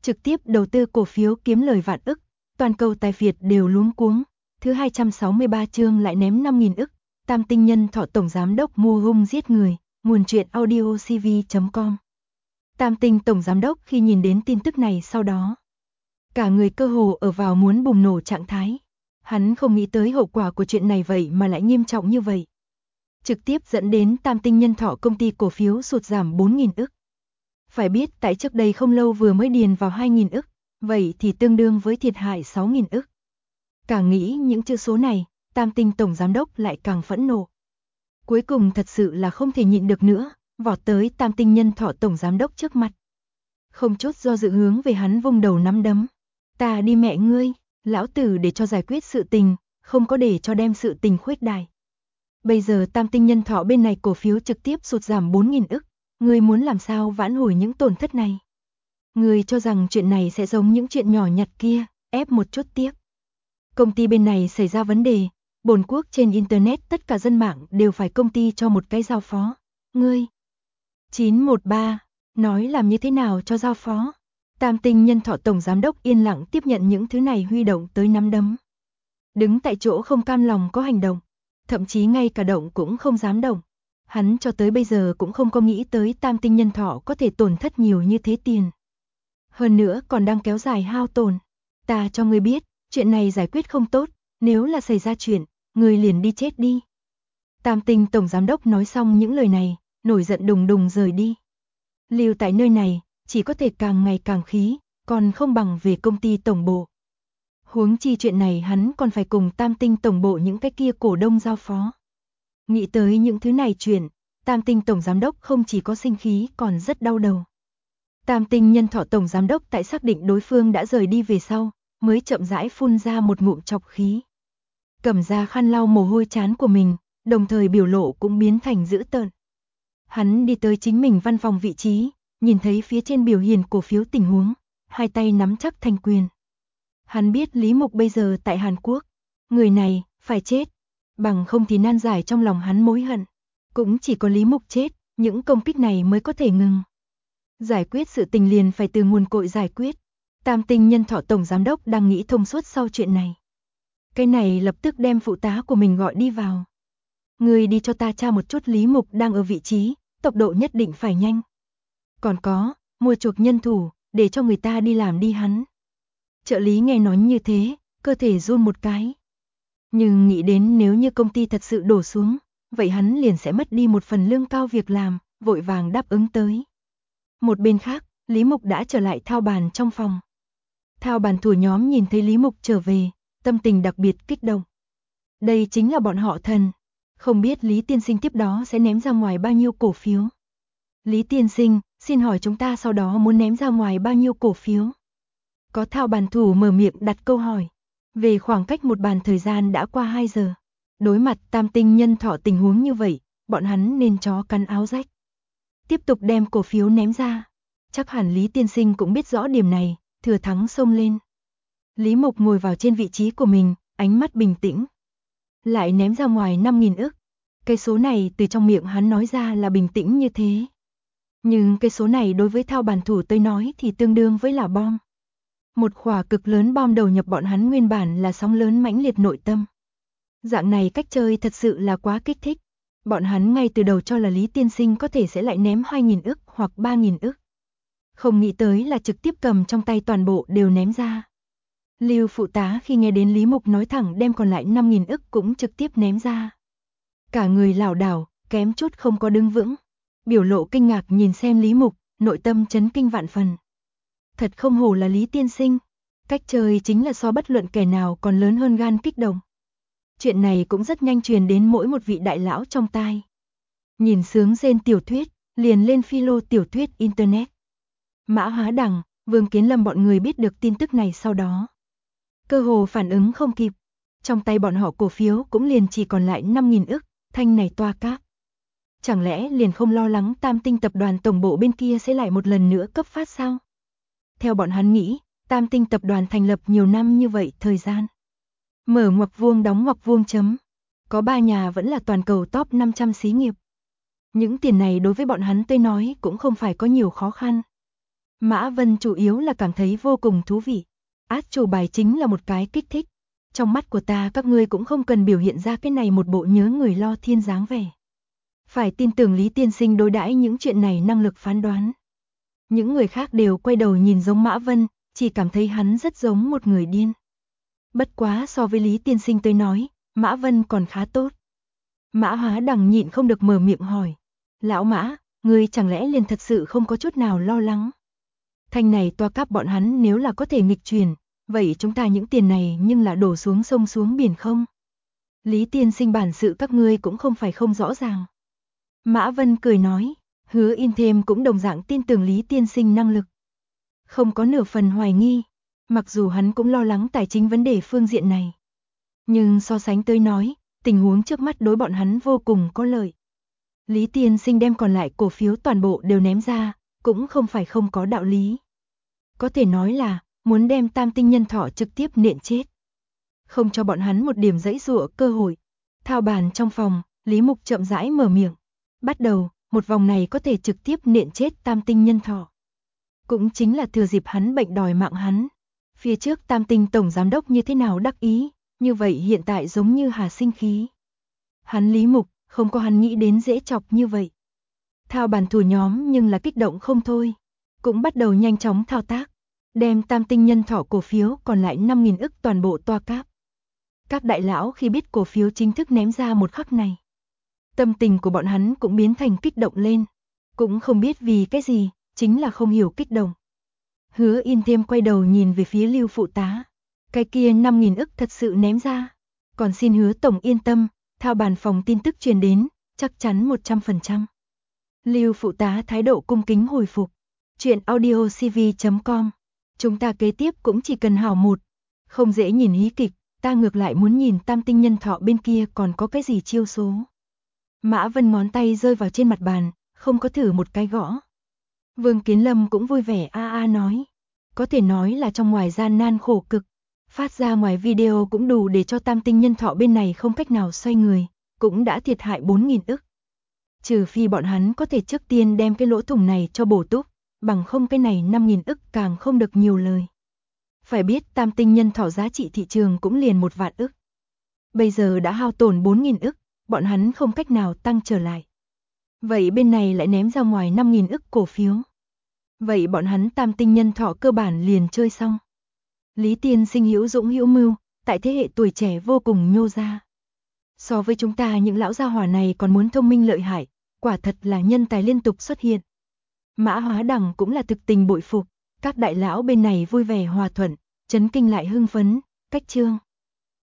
trực tiếp đầu tư cổ phiếu kiếm lời vạn ức, toàn cầu tài phiệt đều luống cuống. Thứ 263 chương lại ném 5.000 ức, Tam Tinh Nhân Thọ tổng giám đốc mua hung giết người, nguồn truyện audiocv.com. Tam Tinh tổng giám đốc khi nhìn đến tin tức này sau đó, cả người cơ hồ ở vào muốn bùng nổ trạng thái. Hắn không nghĩ tới hậu quả của chuyện này vậy mà lại nghiêm trọng như vậy. Trực tiếp dẫn đến Tam Tinh Nhân Thọ công ty cổ phiếu sụt giảm 4.000 ức. Phải biết tại trước đây không lâu vừa mới điền vào 2.000 ức, vậy thì tương đương với thiệt hại 6.000 ức. Càng nghĩ những chữ số này, Tam Tinh tổng giám đốc lại càng phẫn nộ. Cuối cùng thật sự là không thể nhịn được nữa, vọt tới Tam Tinh Nhân Thọ tổng giám đốc trước mặt. Không chút do dự hướng về hắn vung đầu nắm đấm. Ta đi mẹ ngươi, lão tử để cho giải quyết sự tình, không có để cho đem sự tình khuếch đại. Bây giờ Tam Tinh Nhân Thọ bên này cổ phiếu trực tiếp sụt giảm 4.000 ức, ngươi muốn làm sao vãn hồi những tổn thất này? Ngươi cho rằng chuyện này sẽ giống những chuyện nhỏ nhặt kia, ép một chút tiếp. Công ty bên này xảy ra vấn đề, bổn quốc trên internet tất cả dân mạng đều phải công ty cho một cái giao phó. Ngươi 913, nói làm như thế nào cho giao phó? Tam Tinh Nhân Thọ tổng giám đốc yên lặng tiếp nhận những thứ này huy động tới nắm đấm. Đứng tại chỗ không cam lòng có hành động, thậm chí ngay cả động cũng không dám động. Hắn cho tới bây giờ cũng không có nghĩ tới Tam Tinh Nhân Thọ có thể tổn thất nhiều như thế tiền. Hơn nữa còn đang kéo dài hao tổn. Ta cho ngươi biết, chuyện này giải quyết không tốt, nếu là xảy ra chuyện, ngươi liền đi chết đi. Tam Tinh tổng giám đốc nói xong những lời này, nổi giận đùng đùng rời đi. Lưu tại nơi này, chỉ có thể càng ngày càng khí, còn không bằng về công ty tổng bộ. Huống chi chuyện này hắn còn phải cùng Tam Tinh tổng bộ những cái kia cổ đông giao phó. Nghĩ tới những thứ này chuyện, Tam Tinh tổng giám đốc không chỉ có sinh khí còn rất đau đầu. Tam Tinh Nhân Thọ tổng giám đốc tại xác định đối phương đã rời đi về sau, mới chậm rãi phun ra một ngụm trọc khí. Cầm ra khăn lau mồ hôi trán của mình, đồng thời biểu lộ cũng biến thành dữ tợn. Hắn đi tới chính mình văn phòng vị trí, nhìn thấy phía trên biểu hiện cổ phiếu tình huống, hai tay nắm chắc thành quyền. Hắn biết Lý Mục bây giờ tại Hàn Quốc, người này phải chết, bằng không thì nan giải trong lòng hắn mối hận. Cũng chỉ có Lý Mục chết, những công kích này mới có thể ngừng. Giải quyết sự tình liền phải từ nguồn cội giải quyết. Tam Tinh Nhân Thọ tổng giám đốc đang nghĩ thông suốt sau chuyện này. Cái này lập tức đem phụ tá của mình gọi đi vào. Người đi cho ta tra một chút Lý Mục đang ở vị trí, tốc độ nhất định phải nhanh. Còn có, mua chuộc nhân thủ, để cho người ta đi làm đi hắn. Trợ lý nghe nói như thế, cơ thể run một cái. Nhưng nghĩ đến nếu như công ty thật sự đổ xuống, vậy hắn liền sẽ mất đi một phần lương cao việc làm, vội vàng đáp ứng tới. Một bên khác, Lý Mục đã trở lại thao bàn trong phòng. Thao bàn thủ nhóm nhìn thấy Lý Mục trở về, tâm tình đặc biệt kích động. Đây chính là bọn họ thần. Không biết Lý tiên sinh tiếp đó sẽ ném ra ngoài bao nhiêu cổ phiếu. Lý tiên sinh, xin hỏi chúng ta sau đó muốn ném ra ngoài bao nhiêu cổ phiếu? Có thao bàn thủ mở miệng đặt câu hỏi. Về khoảng cách một bàn thời gian đã qua 2 giờ. Đối mặt Tam Tinh Nhân Thọ tình huống như vậy, bọn hắn nên chó cắn áo rách. Tiếp tục đem cổ phiếu ném ra. Chắc hẳn Lý tiên sinh cũng biết rõ điểm này, thừa thắng xông lên. Lý Mục ngồi vào trên vị trí của mình, ánh mắt bình tĩnh. Lại ném ra ngoài 5.000 ức. Cái số này từ trong miệng hắn nói ra là bình tĩnh như thế. Nhưng cái số này đối với thao bàn thủ tới nói thì tương đương với là bom. Một khỏa cực lớn bom đầu nhập bọn hắn nguyên bản là sóng lớn mãnh liệt nội tâm. Dạng này cách chơi thật sự là quá kích thích. Bọn hắn ngay từ đầu cho là Lý tiên sinh có thể sẽ lại ném 2.000 ức hoặc 3.000 ức. Không nghĩ tới là trực tiếp cầm trong tay toàn bộ đều ném ra. Lưu phụ tá khi nghe đến Lý Mục nói thẳng đem còn lại 5.000 ức cũng trực tiếp ném ra. Cả người lảo đảo, kém chút không có đứng vững. Biểu lộ kinh ngạc nhìn xem Lý Mục, nội tâm chấn kinh vạn phần. Thật không hổ là Lý tiên sinh. Cách chơi chính là so bất luận kẻ nào còn lớn hơn gan kích động. Chuyện này cũng rất nhanh truyền đến mỗi một vị đại lão trong tai. Nhìn sướng rên tiểu thuyết, liền lên philo tiểu thuyết internet. Mã Hóa Đằng, Vương Kiến Lâm bọn người biết được tin tức này sau đó. Cơ hồ phản ứng không kịp. Trong tay bọn họ cổ phiếu cũng liền chỉ còn lại 5.000 ức, thanh này toa cáp. Chẳng lẽ liền không lo lắng Tam Tinh tập đoàn tổng bộ bên kia sẽ lại một lần nữa cấp phát sao? Theo bọn hắn nghĩ, Tam Tinh tập đoàn thành lập nhiều năm như vậy thời gian. Mở ngoặc vuông đóng ngoặc vuông chấm. Có 3 nhà vẫn là toàn cầu top 500 xí nghiệp. Những tiền này đối với bọn hắn tới nói cũng không phải có nhiều khó khăn. Mã Vân chủ yếu là cảm thấy vô cùng thú vị. Át chủ bài chính là một cái kích thích. Trong mắt của ta các ngươi cũng không cần biểu hiện ra cái này một bộ nhớ người lo thiên dáng vẻ. Phải tin tưởng Lý tiên sinh đối đãi những chuyện này năng lực phán đoán. Những người khác đều quay đầu nhìn giống Mã Vân, chỉ cảm thấy hắn rất giống một người điên. Bất quá so với Lý tiên sinh tới nói, Mã Vân còn khá tốt. Mã Hóa Đằng nhịn không được mở miệng hỏi. Lão Mã, ngươi chẳng lẽ liền thật sự không có chút nào lo lắng? Thanh này toa cáp bọn hắn nếu là có thể nghịch chuyển, vậy chúng ta những tiền này nhưng là đổ xuống sông xuống biển không? Lý tiên sinh bản sự các ngươi cũng không phải không rõ ràng. Mã Vân cười nói, Hứa In Thêm cũng đồng dạng tin tưởng Lý tiên sinh năng lực. Không có nửa phần hoài nghi, mặc dù hắn cũng lo lắng tài chính vấn đề phương diện này. Nhưng so sánh tới nói, tình huống trước mắt đối bọn hắn vô cùng có lợi. Lý tiên sinh đem còn lại cổ phiếu toàn bộ đều ném ra, cũng không phải không có đạo lý. Có thể nói là, muốn đem Tam Tinh Nhân Thọ trực tiếp nện chết. Không cho bọn hắn một điểm giãy giụa cơ hội. Thao bàn trong phòng, Lý Mục chậm rãi mở miệng. Bắt đầu, một vòng này có thể trực tiếp nện chết Tam Tinh Nhân Thọ. Cũng chính là thừa dịp hắn bệnh đòi mạng hắn. Phía trước Tam Tinh Tổng Giám Đốc như thế nào đắc ý, như vậy hiện tại giống như hà sinh khí. Hắn Lý Mục, không có hắn nghĩ đến dễ chọc như vậy. Thao bàn thủ nhóm nhưng là kích động không thôi. Cũng bắt đầu nhanh chóng thao tác. Đem Tam Tinh Nhân Thọ cổ phiếu còn lại 5.000 ức toàn bộ toa cáp. Các đại lão khi biết cổ phiếu chính thức ném ra một khắc này. Tâm tình của bọn hắn cũng biến thành kích động lên. Cũng không biết vì cái gì, chính là không hiểu kích động. Hứa In Thêm quay đầu nhìn về phía Lưu phụ tá. Cái kia 5.000 ức thật sự ném ra. Còn xin Hứa tổng yên tâm, thao bàn phòng tin tức truyền đến, chắc chắn 100%. Lưu phụ tá thái độ cung kính hồi phục. Chuyện audiocv.com. Chúng ta kế tiếp cũng chỉ cần hảo một. Không dễ nhìn hí kịch, ta ngược lại muốn nhìn Tam Tinh Nhân Thọ bên kia còn có cái gì chiêu số. Mã Vân ngón tay rơi vào trên mặt bàn, không có thử một cái gõ. Vương Kiến Lâm cũng vui vẻ nói. Có thể nói là trong ngoài gian nan khổ cực. Phát ra ngoài video cũng đủ để cho Tam Tinh Nhân Thọ bên này không cách nào xoay người, cũng đã thiệt hại 4.000 ức. Trừ phi bọn hắn có thể trước tiên đem cái lỗ thủng này cho bổ túc, bằng không cái này 5.000 ức càng không được nhiều lời. Phải biết Tam Tinh Nhân Thọ giá trị thị trường cũng liền 1 vạn ức. Bây giờ đã hao tổn 4.000 ức, bọn hắn không cách nào tăng trở lại. Vậy bên này lại ném ra ngoài 5.000 ức cổ phiếu. Vậy bọn hắn Tam Tinh Nhân Thọ cơ bản liền chơi xong. Lý tiên sinh hữu dũng hữu mưu, tại thế hệ tuổi trẻ vô cùng nhô ra. So với chúng ta những lão gia hỏa này còn muốn thông minh lợi hại, quả thật là nhân tài liên tục xuất hiện. Mã Hóa Đằng cũng là thực tình bội phục, các đại lão bên này vui vẻ hòa thuận, chấn kinh lại hưng phấn, cách chương.